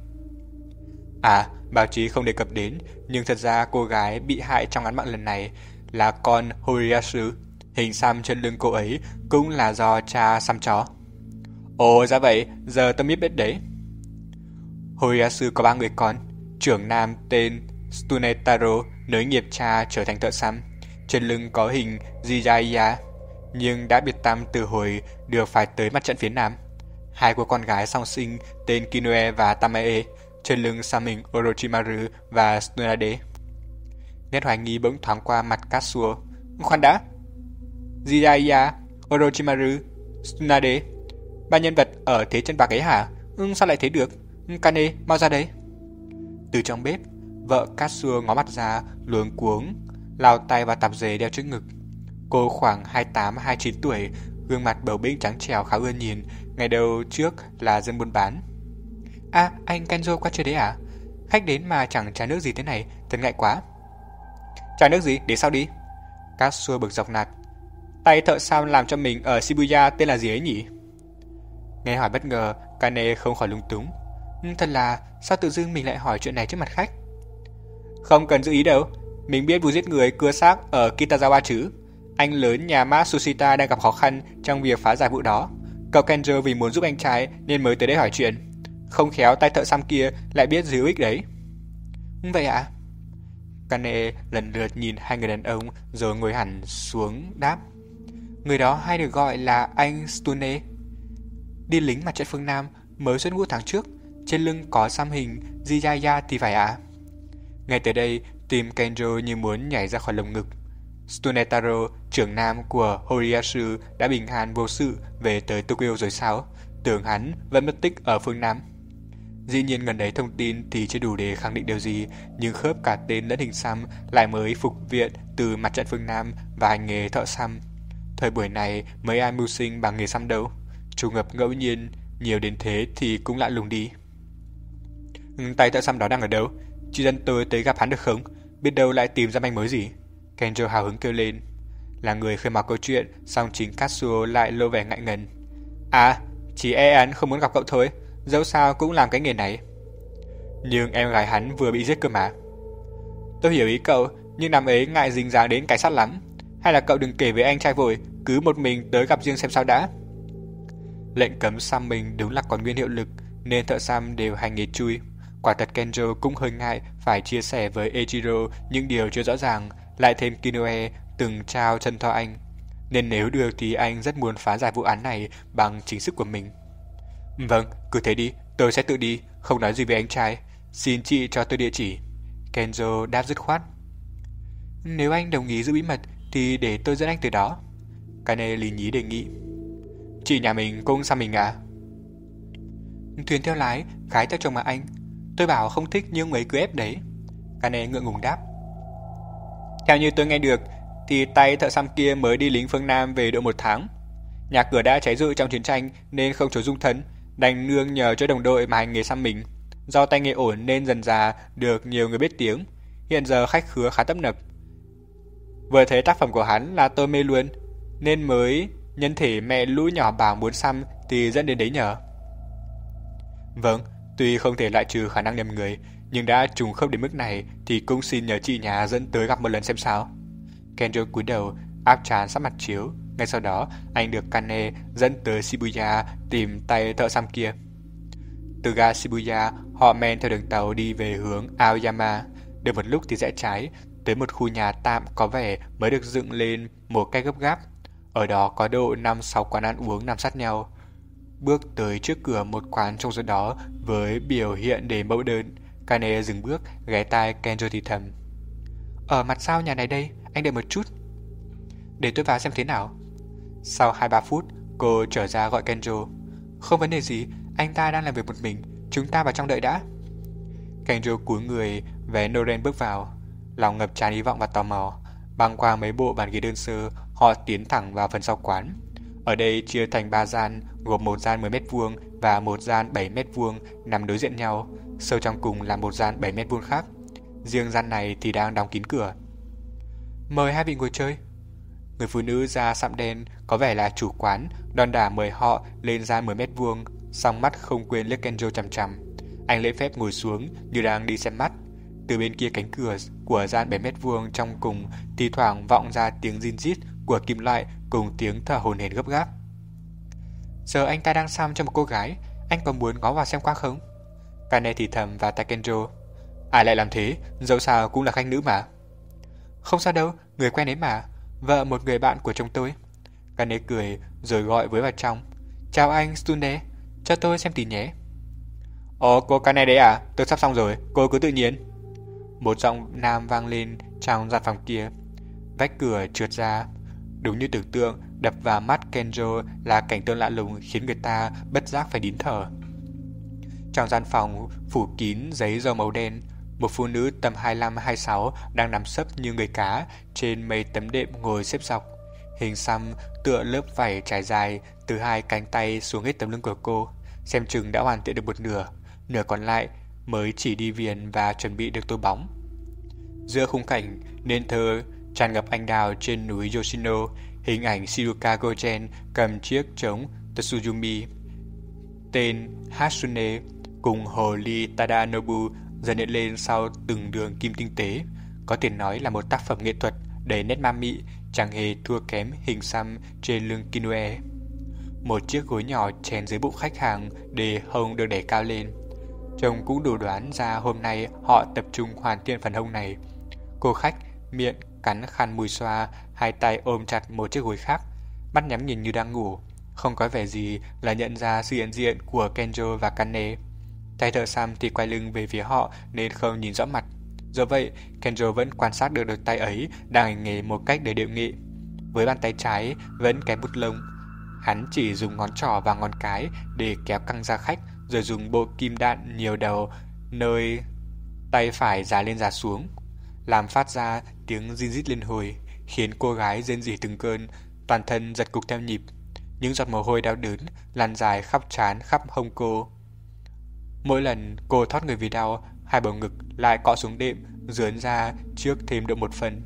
À, báo chí không đề cập đến, nhưng thật ra cô gái bị hại trong án mạng lần này là con Horiyasu. Hình xăm trên lưng cô ấy cũng là do cha xăm cho. Ồ, ra vậy, giờ tôi biết biết đấy. Horiyasu có ba người con, trưởng nam tên Tsunetaro nối nghiệp cha trở thành thợ xăm, trên lưng có hình Jiraiya, nhưng đã biệt tăm từ hồi được phải tới mặt trận phía Nam. Hai cô con gái song sinh tên Kinoe và Tamae, trên lưng xăm hình Orochimaru và Tsunade. Nét hoài nghi bỗng thoáng qua mặt Katsuo. Khoan đã, Jiraiya, Orochimaru, Tsunade, ba nhân vật ở thế chân bạc ấy hả? Ừ, sao lại thế được? Kane, mau ra đây. Từ trong bếp, vợ Katsuo ngó mặt ra, luống cuống, lao tay vào tạp dề đeo trước ngực. Cô khoảng hai mươi tám hai mươi chín tuổi, gương mặt bầu bĩnh trắng trẻo khá ưa nhìn, ngày đầu trước là dân buôn bán. À, anh Kenjo qua chơi đấy à? Khách đến mà chẳng trà nước gì thế này, thật ngại quá. Trà nước gì? Để sau đi. Katsuo bực dọc nạt. Tay thợ xăm làm cho mình ở Shibuya tên là gì ấy nhỉ? Nghe hỏi bất ngờ, Kane không khỏi lung túng. Thật là, sao tự dưng mình lại hỏi chuyện này trước mặt khách? Không cần giữ ý đâu, mình biết vụ giết người cưa xác ở Kitazawa chứ. Anh lớn nhà Matsushita đang gặp khó khăn trong việc phá giải vụ đó. Cậu Kenjo vì muốn giúp anh trai nên mới tới đây hỏi chuyện. Không khéo tay thợ xăm kia lại biết giữ ích đấy. Vậy ạ? À? Kane lần lượt nhìn hai người đàn ông rồi ngồi hẳn xuống đáp. Người đó hay được gọi là anh Stune. Đi lính mặt trận phương Nam mới xuất ngũ tháng trước. Trên lưng có xăm hình Jiyaya thì phải ạ. À? Ngay tới đây, tim Kenjo như muốn nhảy ra khỏi lồng ngực. Tsunetaro, trưởng nam của Horiyasu đã bình an vô sự về tới Tokyo rồi sao? Tưởng hắn vẫn mất tích ở phương Nam. Dĩ nhiên gần đấy thông tin thì chưa đủ để khẳng định điều gì, nhưng khớp cả tên lẫn hình xăm lại mới phục viện từ mặt trận phương Nam và hành nghề thợ xăm. Thời buổi này mấy ai mưu sinh bằng nghề xăm đâu, trùng hợp ngẫu nhiên, nhiều đến thế thì cũng lạ lùng đi. Tay thợ xăm đó đang ở đâu? Chị dân tôi tới gặp hắn được không? Biết đâu lại tìm ra manh mối gì? Kenjo hào hứng kêu lên. Là người khơi mào câu chuyện, song chính Katsuo lại lộ vẻ ngại ngần. À, chỉ e hắn không muốn gặp cậu thôi, dẫu sao cũng làm cái nghề này. Nhưng em gái hắn vừa bị giết cơ mà. Tôi hiểu ý cậu, nhưng năm ấy ngại dính dáng đến cảnh sát lắm. Hay là cậu đừng kể với anh trai vội, cứ một mình tới gặp riêng xem sao đã. Lệnh cấm xăm mình đúng là còn nguyên hiệu lực, nên thợ xăm đều hành nghề chui. Quả thật Kenjo cũng hơi ngại phải chia sẻ với Eiichiro những điều chưa rõ ràng, lại thêm Kinoe từng trao chân cho anh. Nên nếu được thì anh rất muốn phá giải vụ án này bằng chính sức của mình. Vâng, cứ thế đi, tôi sẽ tự đi, không nói gì với anh trai. Xin chị cho tôi địa chỉ. Kenjo đáp dứt khoát. Nếu anh đồng ý giữ bí mật thì để tôi dẫn anh tới đó. Kane lý nhí đề nghị. Chị nhà mình cũng xăm mình à? Thuyền theo lái, gái theo chồng mà anh. Tôi bảo không thích nhưng mấy cứ ép đấy. Kane ngượng ngùng đáp. Theo như tôi nghe được thì tay thợ xăm kia mới đi lính phương Nam về độ một tháng. Nhà cửa đã cháy rụi trong chiến tranh nên không chỗ dung thân, đành nương nhờ cho đồng đội mà hành nghề xăm mình. Do tay nghề ổn nên dần dà được nhiều người biết tiếng. Hiện giờ khách khứa khá tấp nập. Vừa thấy tác phẩm của hắn là tôi mê luôn, nên mới nhân thể mẹ lũ nhỏ bảo muốn xăm thì dẫn đến đấy nhờ. Vâng, tuy không thể loại trừ khả năng nhầm người, nhưng đã trùng khớp đến mức này thì cũng xin nhờ chị nhà dẫn tới gặp một lần xem sao. Kenjo cúi đầu áp trán sát mặt chiếu. Ngay sau đó anh được Kane dẫn tới Shibuya tìm tay thợ xăm kia. Từ ga Shibuya họ men theo đường tàu đi về hướng Aoyama. Được một lúc thì rẽ trái tới một khu nhà tạm có vẻ mới được dựng lên một cách gấp gáp. Ở đó có độ năm sáu quán ăn uống nằm sát nhau. Bước tới trước cửa một quán trong số đó với biểu hiện để mẫu đơn. Kane dừng bước ghé tai Kenjo thì thầm. Ở mặt sau nhà này đây, anh đợi một chút. Để tôi vào xem thế nào. Sau hai ba phút, cô trở ra gọi Kenjo. Không vấn đề gì, anh ta đang làm việc một mình, chúng ta vào trong đợi đã. Kenjo cúi người vé Noren bước vào, lòng ngập tràn hy vọng và tò mò. Băng qua mấy bộ bàn ghế đơn sơ, họ tiến thẳng vào phần sau quán. Ở đây chia thành ba gian, gồm một gian mười mét vuông và một gian bảy mét vuông nằm đối diện nhau. Sâu trong cùng là một gian bảy mét vuông khác. Riêng gian này thì đang đóng kín cửa. Mời hai vị ngồi chơi. Người phụ nữ da sạm đen có vẻ là chủ quán, đòn đả mời họ lên gian mười mét vuông, song mắt không quên liếc Kenjo chằm chằm. Anh lễ phép ngồi xuống như đang đi xem mắt. Từ bên kia cánh cửa của gian bảy mét vuông trong cùng thì thoảng vọng ra tiếng rin rít của kim loại cùng tiếng thở hổn hển gấp gáp. Giờ anh ta đang xăm cho một cô gái, anh có muốn ngó vào xem qua không? Kane thì thầm vào tai Kenjo. Ai lại làm thế, dẫu sao cũng là khách nữ mà. Không sao đâu, người quen ấy mà, vợ một người bạn của chồng tôi. Kane cười rồi gọi với vào trong. Chào anh Stune, cho tôi xem tí nhé. Ồ, cô Kane đấy à, tôi sắp xong rồi, cô cứ tự nhiên. Một giọng nam vang lên trong gian phòng kia. Vách cửa trượt ra. Đúng như tưởng tượng, đập vào mắt Kenjo là cảnh tượng lạ lùng khiến người ta bất giác phải nín thở. Trong gian phòng phủ kín giấy dầu màu đen, một phụ nữ tầm hai mươi lăm hai mươi sáu đang nằm sấp như người cá trên mấy tấm đệm ngồi xếp dọc. Hình xăm tựa lớp vảy trải dài từ hai cánh tay xuống hết tấm lưng của cô, xem chừng đã hoàn thiện được một nửa, nửa còn lại mới chỉ đi viền và chuẩn bị được tô bóng. Giữa khung cảnh nên thơ tràn ngập anh đào trên núi Yoshino, hình ảnh Shizuka Gojen cầm chiếc trống Tsuzumi, tên Hatsune cùng hồ ly Tadanobu dần hiện lên sau từng đường kim tinh tế. Có thể nói là một tác phẩm nghệ thuật đầy nét ma mị, chẳng hề thua kém hình xăm trên lưng Kinoe. Một chiếc gối nhỏ chèn dưới bụng khách hàng để hông được đẩy cao lên. Trông cũng đủ đoán ra hôm nay họ tập trung hoàn thiện phần hông này. Cô khách miệng cắn khăn mùi xoa, hai tay ôm chặt một chiếc gối khác, mắt nhắm nhìn như đang ngủ, không có vẻ gì là nhận ra sự hiện diện của Kenjo và Kanne. Tay thợ xăm thì quay lưng về phía họ nên không nhìn rõ mặt. Do vậy, Kenjo vẫn quan sát được được tay ấy đang hành nghề một cách đầy điệu nghệ. Với bàn tay trái vẫn kẹp bút lông, hắn chỉ dùng ngón trỏ và ngón cái để kéo căng da khách, rồi dùng bộ kim đạn nhiều đầu nơi tay phải già lên già xuống, làm phát ra tiếng rin rít liên hồi, khiến cô gái rên rỉ từng cơn, toàn thân giật cục theo nhịp. Những giọt mồ hôi đau đớn lăn dài khắp trán khắp hông cô. Mỗi lần cô thoát người vì đau, hai bầu ngực lại cọ xuống đệm, dướn ra trước thêm độ một phần.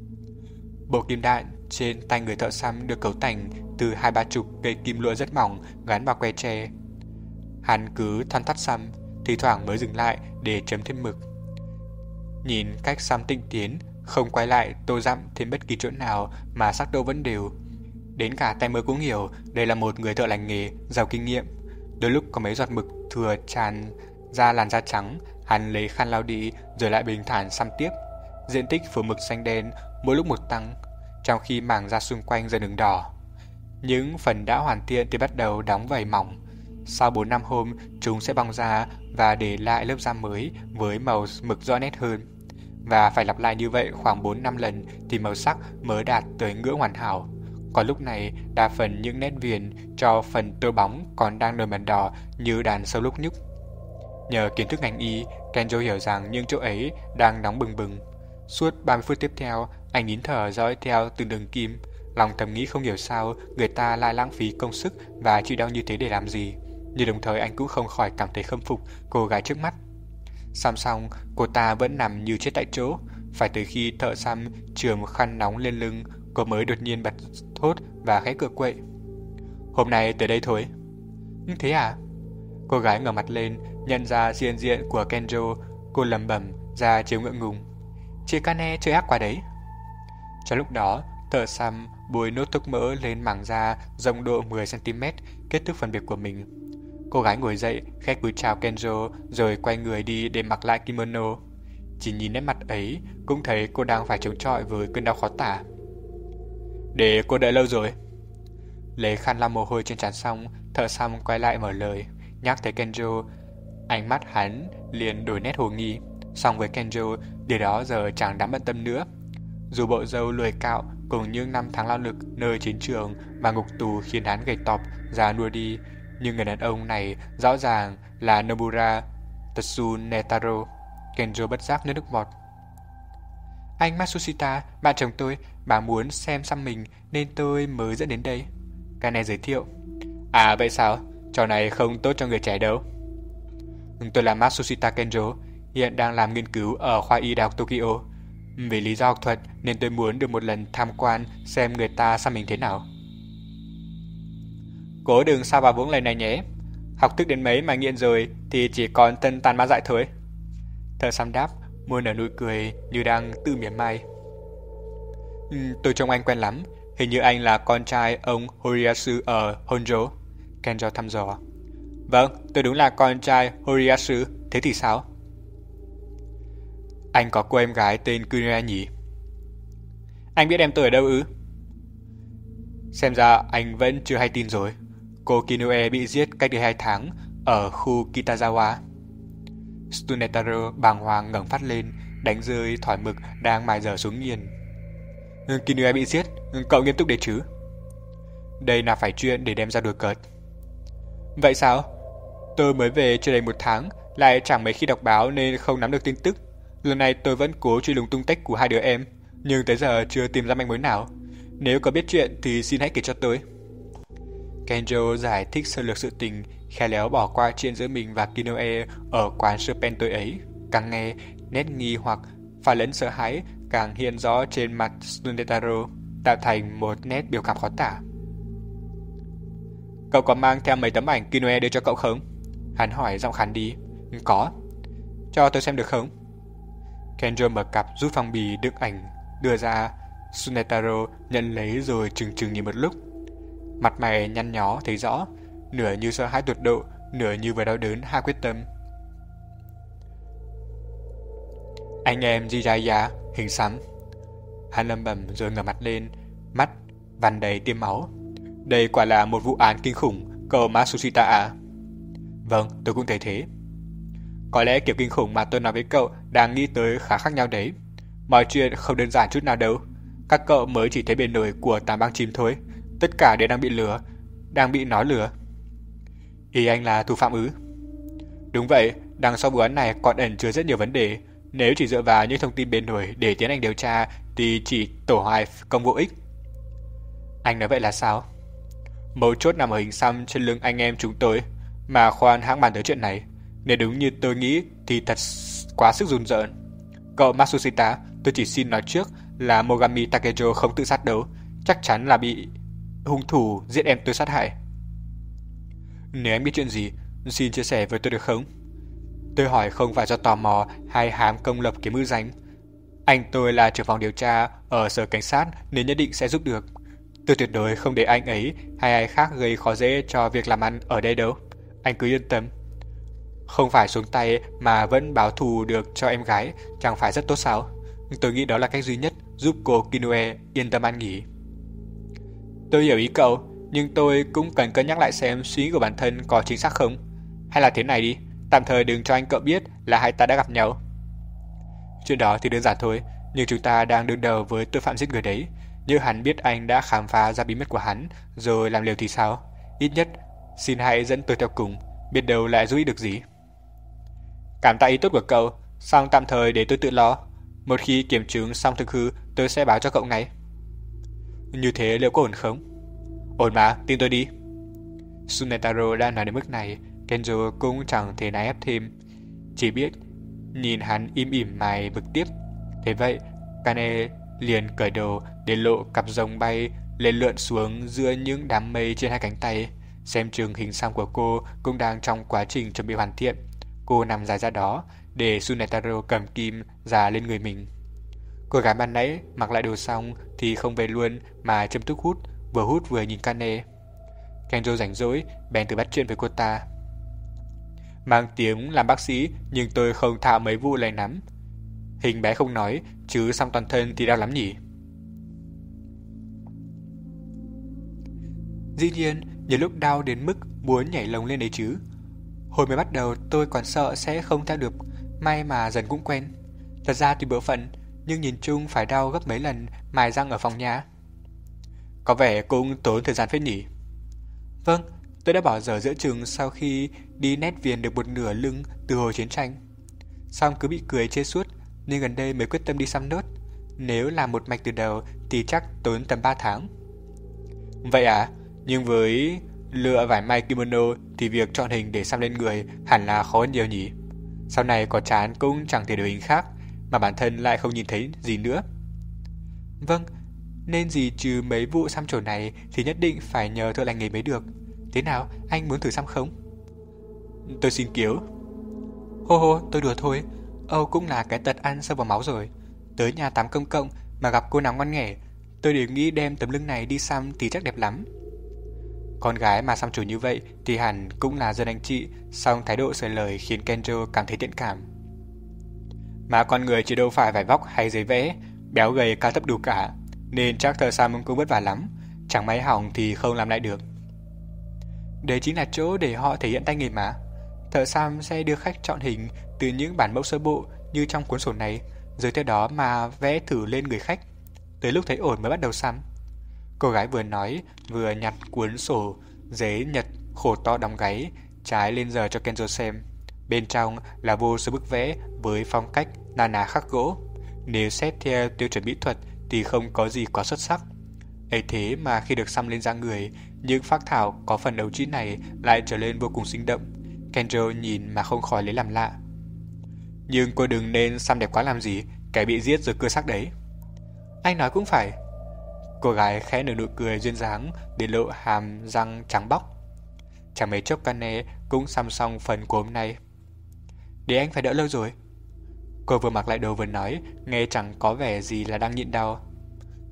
Bộ kim đạn trên tay người thợ xăm được cấu thành từ hai ba chục cây kim lụa rất mỏng gắn vào que tre. Hắn cứ thoăn thoắt xăm, thi thoảng mới dừng lại để chấm thêm mực. Nhìn cách xăm tinh tiến, không quay lại tô dặm thêm bất kỳ chỗ nào mà sắc độ vẫn đều. Đến cả tay mới cũng hiểu đây là một người thợ lành nghề, giàu kinh nghiệm. Đôi lúc có mấy giọt mực thừa tràn ra làn da trắng, hắn lấy khăn lau đi rồi lại bình thản xăm tiếp. Diện tích phủ mực xanh đen mỗi lúc một tăng, trong khi màng da xung quanh dần ửng đỏ. Những phần đã hoàn thiện thì bắt đầu đóng vảy mỏng. Sau bốn năm hôm, chúng sẽ bong ra và để lại lớp da mới với màu mực rõ nét hơn. Và phải lặp lại như vậy khoảng bốn năm lần thì màu sắc mới đạt tới ngưỡng hoàn hảo. Còn lúc này, đa phần những nét viền cho phần tô bóng còn đang nổi mẩn đỏ như đàn sâu lúc nhúc. Nhờ kiến thức ngành y, Kenjo hiểu rằng những chỗ ấy đang nóng bừng bừng. Suốt ba mươi phút tiếp theo, anh nín thở dõi theo từng đường kim, lòng thầm nghĩ không hiểu sao người ta lại lãng phí công sức và chịu đau như thế để làm gì. Nhưng đồng thời anh cũng không khỏi cảm thấy khâm phục cô gái trước mắt. Xăm xong, cô ta vẫn nằm như chết tại chỗ. Phải tới khi thợ xăm chườm một khăn nóng lên lưng, cô mới đột nhiên bật thốt và khẽ cựa quậy. Hôm nay tới đây thôi. Thế à? Cô gái ngẩng mặt lên, nhận ra diện diện của Kenjo. Cô lẩm bẩm ra chiếu ngượng ngùng. Chị Kanne chơi ác quá đấy. Trong lúc đó, thợ xăm bôi nốt thuốc mỡ lên mảng da rộng độ mười xăng ti mét, kết thúc phần việc của mình. Cô gái ngồi dậy, khẽ cúi chào Kenjo rồi quay người đi để mặc lại kimono. Chỉ nhìn nét mặt ấy cũng thấy cô đang phải chống chọi với cơn đau khó tả. Để cô đợi lâu rồi. Lấy khăn lau mồ hôi trên trán xong, thợ xăm quay lại mở lời, nhắc tới Kenjo. Ánh mắt hắn liền đổi nét hồ nghi. Song với Kenjo, điều đó giờ chẳng đáng bận tâm nữa. Dù bộ râu lười cạo cùng những năm tháng lao lực nơi chiến trường và ngục tù khiến hắn gầy tọp, già nua đi, nhưng người đàn ông này rõ ràng là Nobura Tsunetaro. Kenjo bất giác nước nước bọt. Anh Matsushita, bạn chồng tôi, bà muốn xem xăm mình nên tôi mới dẫn đến đây. Kanne giới thiệu. À vậy sao? Trò này không tốt cho người trẻ đâu. Tôi là Matsushita Kenjo, hiện đang làm nghiên cứu ở khoa y đại học Tokyo. Vì lý do học thuật nên tôi muốn được một lần tham quan xem người ta xăm mình thế nào. Cố đừng sao vào vũng lời này nhé. Học thức đến mấy mà nghiện rồi thì chỉ còn thân tàn ma dại thôi. Thợ xăm đáp, môi nở nụ cười như đang tự mỉa mai. Ừ, tôi trông anh quen lắm. Hình như anh là con trai ông Horiyasu ở Honjo. Kenjo thăm dò. Vâng, tôi đúng là con trai Horiyasu. Thế thì sao? Anh có cô em gái tên Kinoe nhỉ? Anh biết em tôi ở đâu ư? Xem ra anh vẫn chưa hay tin rồi. Cô Kinoe bị giết cách đây hai tháng ở khu Kitazawa. Tsunetaro bàng hoàng ngẩng phát lên, đánh rơi thỏi mực đang mài dở xuống nghiền. Kinoe bị giết, cậu nghiêm túc đấy chứ? Đây là phải chuyện để đem ra đùa cợt. Vậy sao? Tôi mới về chưa đầy một tháng, lại chẳng mấy khi đọc báo nên không nắm được tin tức. Lần này tôi vẫn cố truy lùng tung tích của hai đứa em, nhưng tới giờ chưa tìm ra manh mối nào. Nếu có biết chuyện thì xin hãy kể cho tôi. Kenjo giải thích sơ lược sự tình, khéo léo bỏ qua chuyện giữa mình và Kinoe ở quán Serpent tối ấy. Càng nghe, nét nghi hoặc pha lẫn sợ hãi càng hiện rõ trên mặt Tsunetaro, tạo thành một nét biểu cảm khó tả. Cậu có mang theo mấy tấm ảnh Kinoe đưa cho cậu không? Hắn hỏi giọng khàn đi. Có. Cho tôi xem được không? Kenjo mở cặp rút phong bì đựng ảnh đưa ra, Sunetaro nhận lấy rồi chừng chừng nhìn một lúc. Mặt mày nhăn nhó thấy rõ, nửa như sợ hãi tột độ, nửa như vừa đau đớn hai quyết tâm. Anh em Jiraiya, hình xăm. Hắn lẩm bẩm rồi ngẩng mặt lên, mắt vằn đầy tiêm máu. Đây quả là một vụ án kinh khủng, cậu Matsushita à? Vâng, tôi cũng thấy thế. Có lẽ kiểu kinh khủng mà tôi nói với cậu đang nghĩ tới khá khác nhau đấy. Mọi chuyện không đơn giản chút nào đâu. Các cậu mới chỉ thấy bề nổi của tám băng chìm thôi. Tất cả đều đang bị lừa, đang bị nó lừa. Ý anh là thủ phạm ư? Đúng vậy, đằng sau vụ án này còn ẩn chứa rất nhiều vấn đề. Nếu chỉ dựa vào những thông tin bề nổi để tiến hành điều tra thì chỉ tổ hoài công vô ích. Anh nói vậy là sao? Mấu chốt nằm ở hình xăm trên lưng anh em chúng tôi. Mà khoan hãng bàn tới chuyện này. Nếu đúng như tôi nghĩ thì thật quá sức run rợn. Cậu Matsushita, tôi chỉ xin nói trước là Mogami Takejo không tự sát đâu. Chắc chắn là bị hung thủ giết em tôi sát hại. Nếu anh biết chuyện gì, xin chia sẻ với tôi được không? Tôi hỏi không phải do tò mò hay hám công lập kiếm mưu danh. Anh tôi là trưởng phòng điều tra ở sở cảnh sát nên nhất định sẽ giúp được. Tôi tuyệt đối không để anh ấy hay ai khác gây khó dễ cho việc làm ăn ở đây đâu. Anh cứ yên tâm. Không phải xuống tay mà vẫn báo thù được cho em gái, chẳng phải rất tốt sao? Tôi nghĩ đó là cách duy nhất giúp cô Kinoe yên tâm ăn nghỉ. Tôi hiểu ý cậu, nhưng tôi cũng cần cân nhắc lại xem suy nghĩ của bản thân có chính xác không. Hay là thế này đi, tạm thời đừng cho anh cậu biết là hai ta đã gặp nhau. Chuyện đó thì đơn giản thôi, nhưng chúng ta đang đương đầu với tội phạm giết người đấy. Như hắn biết anh đã khám phá ra bí mật của hắn, rồi làm liều thì sao? Ít nhất, xin hãy dẫn tôi theo cùng, biết đâu lại giúp ích được gì. Cảm tạ ý tốt của cậu, song tạm thời để tôi tự lo. Một khi kiểm chứng xong thực hư, tôi sẽ báo cho cậu ngay. Như thế liệu có ổn không? Ổn mà, tin tôi đi. Sunetaro đã nói đến mức này, Kenzo cũng chẳng thể nài ép thêm, chỉ biết nhìn hắn im ỉm mày bực tiếp. Thế vậy, Kane liền cởi đồ để lộ cặp rồng bay lên lượn xuống giữa những đám mây trên hai cánh tay. Xem chừng hình xăm của cô cũng đang trong quá trình chuẩn bị hoàn thiện. Cô nằm dài ra đó để Sunetaro cầm kim ra lên người mình. Cô gái ban nãy mặc lại đồ xong thì không về luôn mà châm thuốc hút, vừa hút vừa nhìn Kane. Kenzo rảnh rỗi bèn từ bắt chuyện với cô ta. Mang tiếng làm bác sĩ nhưng tôi không thạo mấy vụ lây nắm. Hình bé không nói chứ song toàn thân thì đau lắm nhỉ. Dĩ nhiên, nhiều lúc đau đến mức muốn nhảy lồng lên đấy chứ. Hồi mới bắt đầu tôi còn sợ sẽ không theo được, may mà dần cũng quen. Thật ra tùy bữa phận, nhưng nhìn chung phải đau gấp mấy lần mài răng ở phòng nhà. Có vẻ cũng tốn thời gian phết nhỉ. Vâng, tôi đã bỏ dở giữa chừng sau khi đi nét viền được một nửa lưng từ hồi chiến tranh. Xong cứ bị cười chê suốt, nên gần đây mới quyết tâm đi xăm nốt. Nếu làm một mạch từ đầu thì chắc tốn tầm ba tháng. Vậy à, nhưng với lựa vải may kimono thì việc chọn hình để xăm lên người hẳn là khó hơn nhiều nhỉ. Sau này có chán cũng chẳng thể đổi hình khác, mà bản thân lại không nhìn thấy gì nữa. Vâng, nên gì trừ mấy vụ xăm trổ này thì nhất định phải nhờ thợ lành nghề mới được. Thế nào, anh muốn thử xăm không? Tôi xin kiếu. Hô hô, tôi đùa thôi. Âu cũng là cái tật ăn sâu vào máu rồi. Tới nhà tắm công cộng mà gặp cô nào ngoan nghẻ, tôi đều nghĩ đem tấm lưng này đi xăm thì chắc đẹp lắm. Con gái mà xăm trổ như vậy thì hẳn cũng là dân anh chị, song thái độ sởi lời khiến Kenjo cảm thấy thiện cảm. Mà con người chứ đâu phải vải vóc hay giấy vẽ, béo gầy cao thấp đủ cả, nên chắc thợ xăm cũng vất vả lắm, chẳng may hỏng thì không làm lại được. Đấy chính là chỗ để họ thể hiện tay nghề mà. Thợ xăm sẽ đưa khách chọn hình từ những bản mẫu sơ bộ như trong cuốn sổ này, rồi theo đó mà vẽ thử lên người khách. Tới lúc thấy ổn mới bắt đầu xăm. Cô gái vừa nói vừa nhặt cuốn sổ giấy nhật khổ to đóng gáy trái lên giờ cho Kenzo xem. Bên trong là vô số bức vẽ với phong cách na ná khắc gỗ. Nếu xét theo tiêu chuẩn mỹ thuật thì không có gì quá xuất sắc. Ấy thế mà khi được xăm lên da người, những phác thảo có phần ấu trĩ này lại trở lên vô cùng sinh động. Kenzo nhìn mà không khỏi lấy làm lạ. Nhưng cô đừng nên xăm đẹp quá làm gì, kẻ bị giết rồi cưa xác đấy. Anh nói cũng phải. Cô gái khẽ nở nụ cười duyên dáng để lộ hàm răng trắng bóc. Chẳng mấy chốc Kane cũng xăm xong phần của hôm nay. Để anh phải đỡ lâu rồi. Cô vừa mặc lại đồ vừa nói, nghe chẳng có vẻ gì là đang nhịn đau.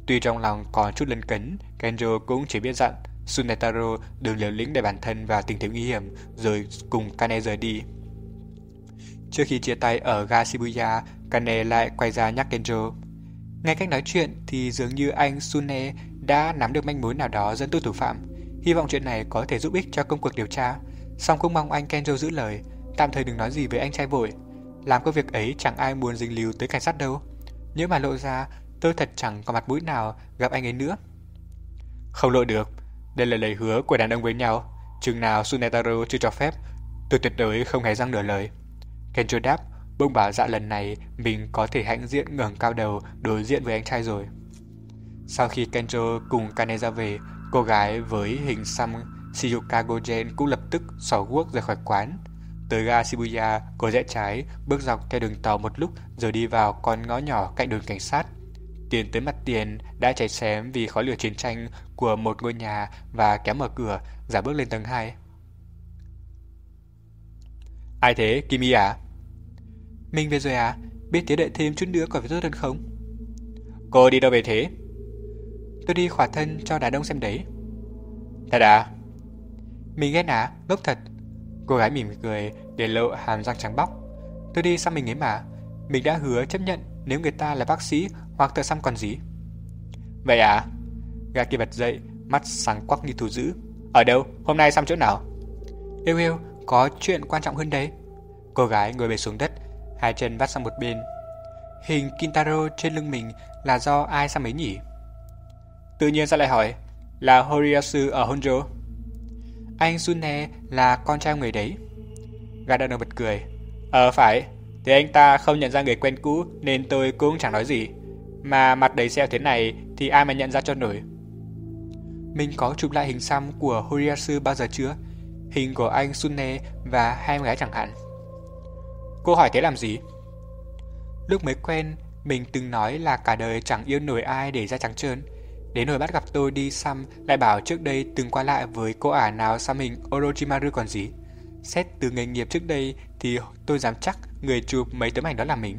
Tuy trong lòng còn chút lấn cấn, Kenjo cũng chỉ biết dặn Tsunetaro đừng liều lĩnh để bản thân vào tình thế nguy hiểm, rồi cùng Kane rời đi. Trước khi chia tay ở ga Shibuya, Kane lại quay ra nhắc Kenjo. Nghe cách nói chuyện thì dường như anh Sune đã nắm được manh mối nào đó dẫn tôi thủ phạm. Hy vọng chuyện này có thể giúp ích cho công cuộc điều tra. Song cũng mong anh Kenjo giữ lời, tạm thời đừng nói gì với anh trai vội. Làm công việc ấy chẳng ai muốn dính líu tới cảnh sát đâu. Nếu mà lộ ra, tôi thật chẳng có mặt mũi nào gặp anh ấy nữa. Không lộ được. Đây là lời hứa của đàn ông với nhau. Chừng nào Tsunetaro chưa cho phép, tôi tuyệt đối không hề răng nửa lời. Kenjo đáp, bỗng bảo dạ lần này mình có thể hãnh diện ngẩng cao đầu đối diện với anh trai rồi. Sau khi Kenjo cùng Kane ra về, cô gái với hình xăm Shizuka Gojen cũng lập tức xỏ guốc rời khỏi quán. Tới ga Shibuya, cô rẽ trái, bước dọc theo đường tàu một lúc rồi đi vào con ngõ nhỏ cạnh đồn cảnh sát. Tiến tới mặt tiền đã cháy xém vì khói lửa chiến tranh của một ngôi nhà và kéo mở cửa, giả bước lên tầng hai. Ai thế, Kimi à? Mình về rồi à? Biết thế đợi thêm chút nữa có phải tốt hơn không? Cô đi đâu về thế? Tôi đi khỏa thân cho đàn ông xem đấy. Thật à? Mình ghét à? Ngốc thật. Cô gái mỉm cười để lộ hàm răng trắng bóc. Tôi đi xăm mình ấy mà. Mình đã hứa chấp nhận nếu người ta là bác sĩ hoặc thợ xăm còn gì. Vậy à? Gã kia bật dậy, mắt sáng quắc như thú dữ. Ở đâu? Hôm nay xăm chỗ nào? Yêu yêu, có chuyện quan trọng hơn đấy. Cô gái ngồi bệt xuống đất, hai chân vắt sang một bên. Hình Kintaro trên lưng mình là do ai xăm ấy nhỉ? Tự nhiên sao lại hỏi? Là Horiyasu ở Honjo. Anh Sune là con trai người đấy. Gã đàn ông bật cười. Ờ phải. Thì anh ta không nhận ra người quen cũ nên tôi cũng chẳng nói gì. Mà mặt đầy sẹo thế này thì ai mà nhận ra cho nổi. Mình có chụp lại hình xăm của Horiyasu bao giờ chưa? Hình của anh Sune và hai em gái chẳng hạn. Cô hỏi thế làm gì? Lúc mới quen, mình từng nói là cả đời chẳng yêu nổi ai để da trắng trơn. Đến hồi bắt gặp tôi đi xăm lại bảo trước đây từng qua lại với cô ả nào xăm hình Orochimaru còn gì. Xét từ nghề nghiệp trước đây thì tôi dám chắc người chụp mấy tấm ảnh đó là mình.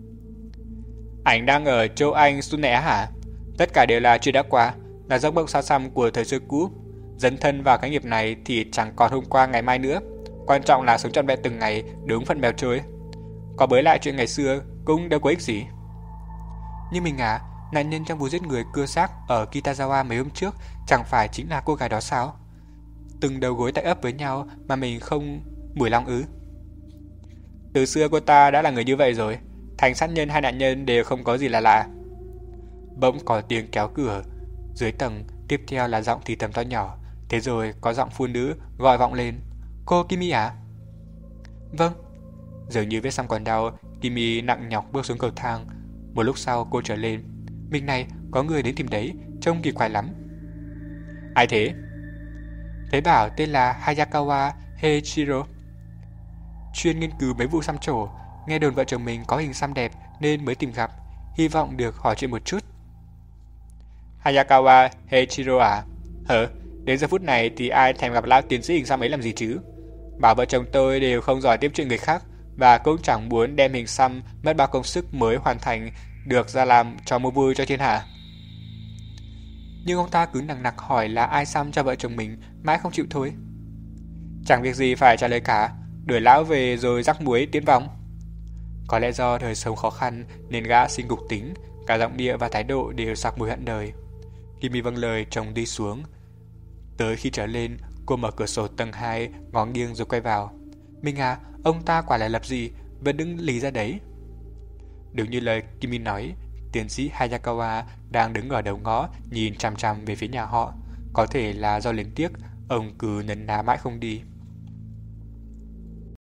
Ảnh đang ở châu Anh Sune hả? Tất cả đều là chuyện đã qua, là giấc mộng xa xăm của thời xưa cũ. Dấn thân vào cái nghiệp này thì chẳng còn hôm qua ngày mai nữa. Quan trọng là sống trọn vẹn từng ngày, đúng phận bèo trôi. Có bới lại chuyện ngày xưa cũng đâu có ích gì. Nhưng mình à, nạn nhân trong vụ giết người cưa xác ở Kitazawa mấy hôm trước chẳng phải chính là cô gái đó sao? Từng đầu gối tay ấp với nhau mà mình không mủi lòng ư? Từ xưa cô ta đã là người như vậy rồi. Thành sát nhân hai nạn nhân đều không có gì là lạ. Bỗng có tiếng kéo cửa. Dưới tầng tiếp theo là giọng thì thầm to nhỏ. Thế rồi có giọng phụ nữ gọi vọng lên. Cô Kimi à? Vâng. Dường như vết xăm còn đau, Kimi nặng nhọc bước xuống cầu thang. Một lúc sau cô trở lên. Mình này, có người đến tìm đấy, trông kỳ quái lắm. Ai thế? Thấy bảo tên là Hayakawa Heiichiro, chuyên nghiên cứu mấy vụ xăm trổ. Nghe đồn vợ chồng mình có hình xăm đẹp nên mới tìm gặp, hy vọng được hỏi chuyện một chút. Hayakawa Heiichiro à? Hờ, đến giờ phút này thì ai thèm gặp lão tiến sĩ hình xăm ấy làm gì chứ? Bảo vợ chồng tôi đều không giỏi tiếp chuyện người khác và cũng chẳng muốn đem hình xăm mất bao công sức mới hoàn thành được ra làm trò mua vui cho thiên hạ. Nhưng ông ta cứ nằng nặc hỏi là ai xăm cho vợ chồng mình, mãi không chịu thôi. Chẳng việc gì phải trả lời cả, đuổi lão về rồi rắc muối tiến vòng. Có lẽ do đời sống khó khăn nên gã sinh cục tính, cả giọng điệu và thái độ đều sặc mùi hận đời. Kimi vâng lời chồng đi xuống. Tới khi trở lên, cô mở cửa sổ tầng hai, ngó nghiêng rồi quay vào. Mình à, ông ta quả là lập gì, vẫn đứng lì ra đấy. Đúng như lời Kimi nói, tiến sĩ Hayakawa đang đứng ở đầu ngõ nhìn chằm chằm về phía nhà họ. Có thể là do luyến tiếc, ông cứ nấn ná mãi không đi.